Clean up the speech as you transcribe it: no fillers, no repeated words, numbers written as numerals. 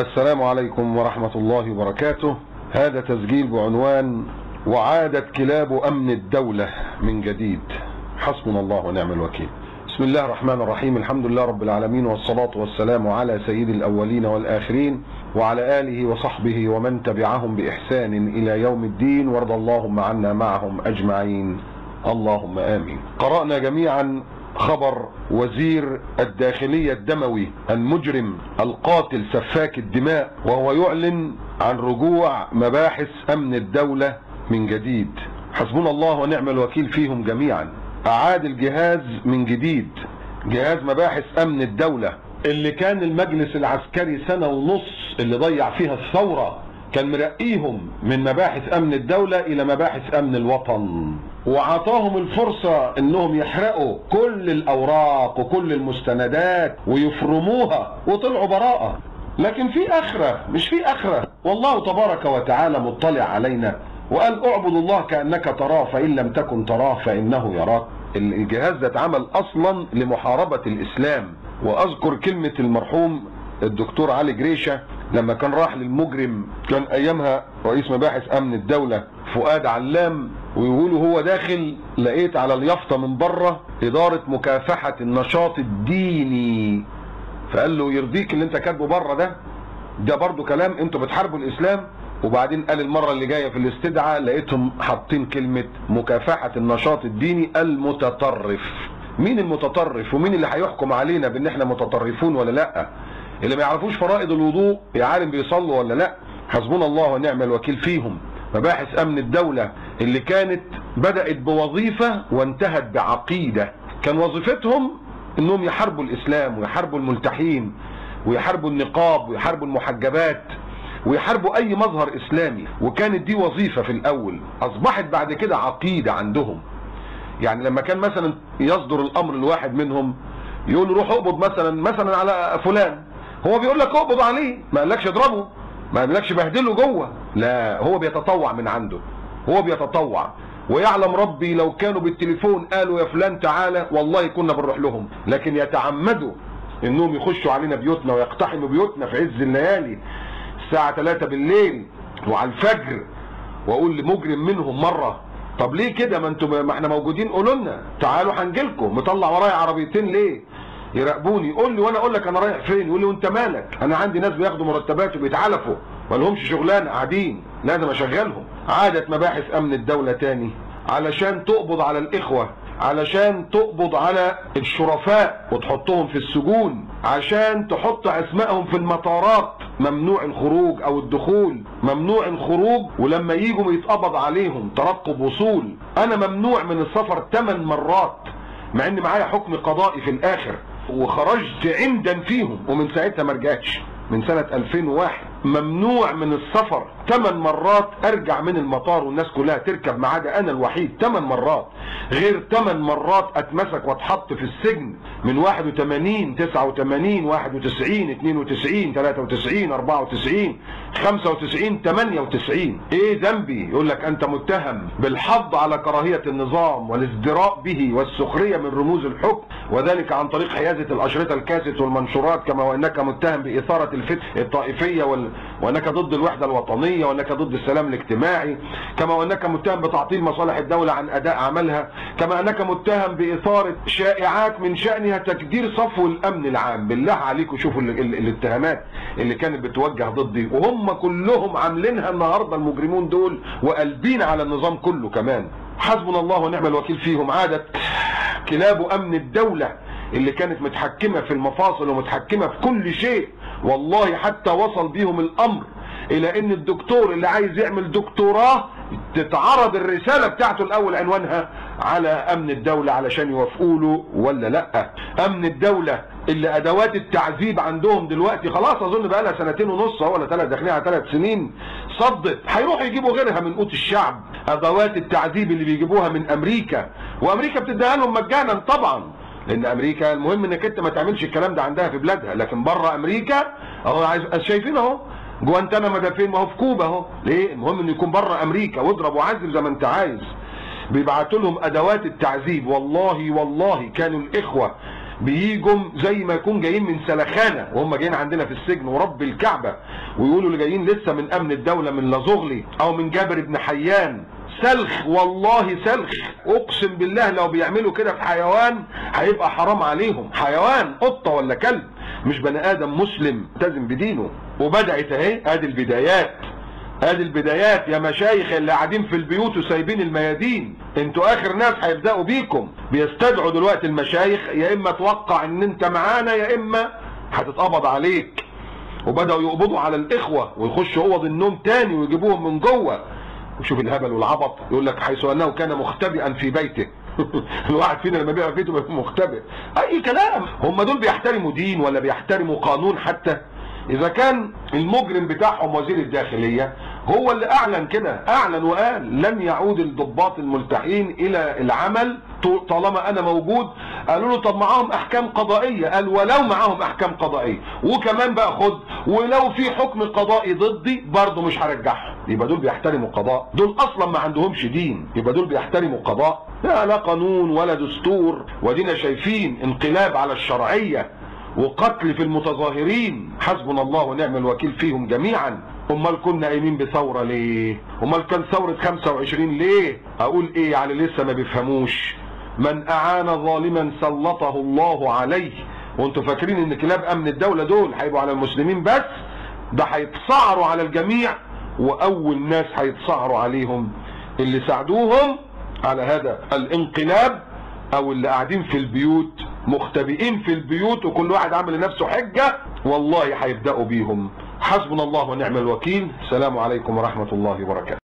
السلام عليكم ورحمة الله وبركاته. هذا تسجيل بعنوان وعادت كلاب أمن الدولة من جديد، حسبنا الله ونعم الوكيل. بسم الله الرحمن الرحيم، الحمد لله رب العالمين، والصلاة والسلام على سيد الأولين والآخرين وعلى آله وصحبه ومن تبعهم بإحسان إلى يوم الدين، وارض اللهم عنا معهم أجمعين اللهم آمين. قرأنا جميعا خبر وزير الداخلية الدموي المجرم القاتل سفاك الدماء، وهو يعلن عن رجوع مباحث أمن الدولة من جديد. حسبنا الله ونعم الوكيل فيهم جميعا. أعاد الجهاز من جديد، جهاز مباحث أمن الدولة اللي كان المجلس العسكري سنة ونص اللي ضيع فيها الثورة كان مرقيهم من مباحث أمن الدولة إلى مباحث أمن الوطن، وعطاهم الفرصة انهم يحرقوا كل الاوراق وكل المستندات ويفرموها، وطلعوا براءة. لكن في اخرة، مش في اخرة، والله تبارك وتعالى مطلع علينا وقال اعبدوا الله كأنك تراه فإن لم تكن تراه فإنه يراك. الجهاز ده اتعمل اصلا لمحاربة الاسلام. واذكر كلمة المرحوم الدكتور علي جريشة لما كان راح للمجرم، كان ايامها رئيس مباحث امن الدولة فؤاد علام، ويقولوا هو داخل لقيت على اليافطة من بره إدارة مكافحة النشاط الديني، فقال له يرضيك اللي انت كاتبه بره ده برضو كلام انتوا بتحاربوا الاسلام. وبعدين قال المرة اللي جاية في الاستدعاء لقيتهم حاطين كلمة مكافحة النشاط الديني المتطرف. مين المتطرف ومين اللي هيحكم علينا بان احنا متطرفون ولا لا؟ اللي ما يعرفوش فرائض الوضوء يا عالم بيصلوا ولا لا؟ حسبنا الله ونعم الوكيل فيهم. مباحث امن الدولة اللي كانت بدأت بوظيفة وانتهت بعقيدة، كان وظيفتهم انهم يحاربوا الاسلام ويحاربوا الملتحين ويحاربوا النقاب ويحاربوا المحجبات ويحاربوا اي مظهر اسلامي، وكانت دي وظيفة في الاول، اصبحت بعد كده عقيدة عندهم. يعني لما كان مثلا يصدر الامر الواحد منهم يقول له روح اقبض مثلا على فلان، هو بيقول لك اقبض عليه، ما قالكش اضربه، ما قالكش بهدله جوه، لا، هو بيتطوع من عنده، هو بيتطوع. ويعلم ربي لو كانوا بالتليفون قالوا يا فلان تعالى والله كنا بنروح لهم، لكن يتعمدوا انهم يخشوا علينا بيوتنا ويقتحموا بيوتنا في عز الليالي الساعة 3 بالليل وعلى الفجر. واقول لمجرم منهم مرة طب ليه كده؟ ما احنا موجودين، قولوا لنا تعالوا هنجيلكم. مطلع ورايا عربيتين ليه؟ يراقبوني، يقول لي وانا اقول لك انا رايح فين؟ يقول لي وانت مالك؟ انا عندي ناس بياخدوا مرتبات وبيتعلفوا ما لهمش شغلانه قاعدين، لازم اشغلهم. عادت مباحث امن الدوله تاني علشان تقبض على الاخوه، علشان تقبض على الشرفاء وتحطهم في السجون، عشان تحط اسمائهم في المطارات، ممنوع الخروج او الدخول، ممنوع الخروج، ولما يجوا يتقبض عليهم ترقب وصول. انا ممنوع من السفر 8 مرات مع ان معايا حكم قضائي في الاخر، وخرجت عمدا فيهم، ومن ساعتها ما رجعتش، من سنة 2001 ممنوع من السفر 8 مرات. ارجع من المطار والناس كلها تركب ما عدا انا الوحيد 8 مرات، غير 8 مرات اتمسك واتحط في السجن من 81 89 91 92 93 94 95 98. ايه ذنبي؟ يقول لك انت متهم بالحض على كراهية النظام والازدراء به والسخرية من رموز الحكم، وذلك عن طريق حيازة الاشرطة الكاسيت والمنشورات، كما وانك متهم باثارة الفتنة الطائفية وانك ضد الوحدة الوطنية وانك ضد السلام الاجتماعي، كما وانك متهم بتعطيل مصالح الدولة عن اداء عملها، كما انك متهم باثارة شائعات من شأنها تكدير صفو الامن العام. بالله عليكم شوفوا الاتهامات اللي كانت بتوجه ضدي، وهم كلهم عاملينها النهارده المجرمون دول وقلبين على النظام كله كمان. حسبنا الله ونعم الوكيل فيهم. عادت كلاب امن الدولة اللي كانت متحكمة في المفاصل ومتحكمة في كل شيء، والله حتى وصل بيهم الامر الى ان الدكتور اللي عايز يعمل دكتوراه تتعرض الرسالة بتاعته الاول عنوانها على امن الدولة علشان يوافقوا له ولا لا. امن الدولة اللي ادوات التعذيب عندهم دلوقتي خلاص اظن بقى لها 2.5 سنين ولا 3، داخلين على 3 سنين، صدت. هيروحوا يجيبوا غيرها من قوت الشعب. ادوات التعذيب اللي بيجيبوها من امريكا، وامريكا بتديها لهم مجانا طبعا، لان امريكا المهم انك انت ما تعملش الكلام ده عندها في بلادها، لكن بره امريكا اهو شايفين اهو جوانتانا ده فين؟ ما هو في كوبا اهو. ليه؟ المهم انه يكون بره امريكا، واضرب وعذب زي ما انت عايز. بيبعتوا لهم ادوات التعذيب. والله كانوا الاخوه بييجوا زي ما يكون جايين من سلخانه وهم جايين عندنا في السجن، ورب الكعبه، ويقولوا اللي جايين لسه من امن الدوله من لازغلي او من جابر بن حيان. سلخ، والله سلخ، اقسم بالله لو بيعملوا كده في حيوان هيبقى حرام عليهم. حيوان، قطه ولا كلب، مش بني ادم مسلم ملتزم بدينه. وبدات اهي، ادي البدايات، ادي البدايات يا مشايخ اللي قاعدين في البيوت وسايبين الميادين. انتوا اخر ناس هيبداوا بيكم. بيستدعوا دلوقتي المشايخ، يا اما توقع ان انت معانا يا اما هتتقبض عليك. وبداوا يقبضوا على الاخوه ويخشوا اوض النوم تاني ويجيبوهم من جوه. وشوف الهبل والعبط، يقول لك حيث انه كان مختبئا في بيته. الواحد فينا لما بيبقى في بيته بيبقى مختبئ. اي كلام. هم دول بيحترموا دين ولا بيحترموا قانون حتى؟ اذا كان المجرم بتاعهم وزير الداخلية هو اللي اعلن كده، اعلن وقال لن يعود الضباط الملتحين الى العمل طالما انا موجود. قالوا له طب معاهم احكام قضائية، قال ولو معاهم احكام قضائية وكمان بقى خد، ولو في حكم قضائي ضدي برضه مش هرجعهم. يبقى دول بيحترموا القضاء، دول اصلا ما عندهمش دين، يبقى دول بيحترموا القضاء. لا قانون ولا دستور، ودينا شايفين انقلاب على الشرعية وقتل في المتظاهرين. حسبنا الله ونعم الوكيل فيهم جميعا. امال كنا قايمين بثوره ليه؟ امال كان ثوره 25 ليه؟ اقول ايه يعني لسه ما بيفهموش؟ من اعان ظالما سلطه الله عليه. وانتوا فاكرين ان كلاب امن الدوله دول هيبقوا على المسلمين بس؟ ده هيتصعروا على الجميع، واول ناس هيتصعروا عليهم اللي ساعدوهم على هذا الانقلاب، او اللي قاعدين في البيوت مختبئين في البيوت وكل واحد عامل لنفسه حجة. والله هيبدأوا بيهم. حسبنا الله ونعم الوكيل. السلام عليكم ورحمة الله وبركاته.